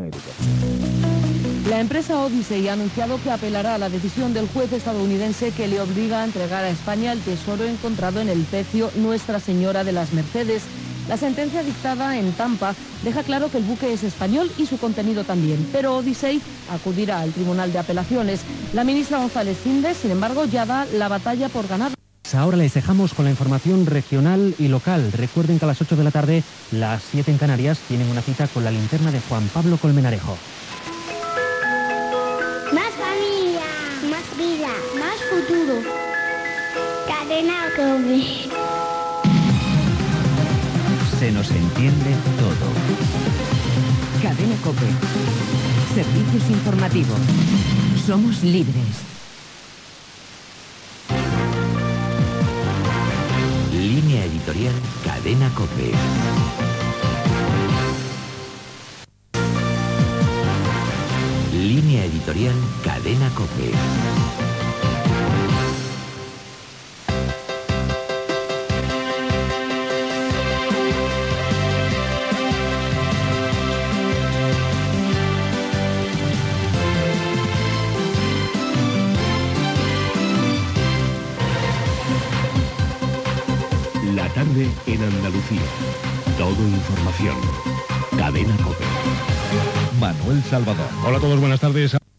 La empresa Odyssey ha anunciado que apelará a la decisión del juez estadounidense que le obliga a entregar a España el tesoro encontrado en el pecio Nuestra Señora de las Mercedes. La sentencia dictada en Tampa deja claro que el buque es español y su contenido también, pero Odyssey acudirá al Tribunal de Apelaciones. La ministra González Cindes, sin embargo, ya da la batalla por ganar. Ahora les dejamos con la información regional y local. Recuerden que a las 8 de la tarde, las 7 en Canarias, tienen una cita con la linterna de Juan Pablo Colmenarejo. Más familia, más vida, más futuro. Cadena COPE. Se nos entiende todo. Cadena COPE. Servicios informativos. Somos libres. Línea editorial Cadena COPE. Línea editorial Cadena COPE. La tarde en Andalucía. Todo información. Cadena COPE. Manuel Salvador. Hola a todos, buenas tardes.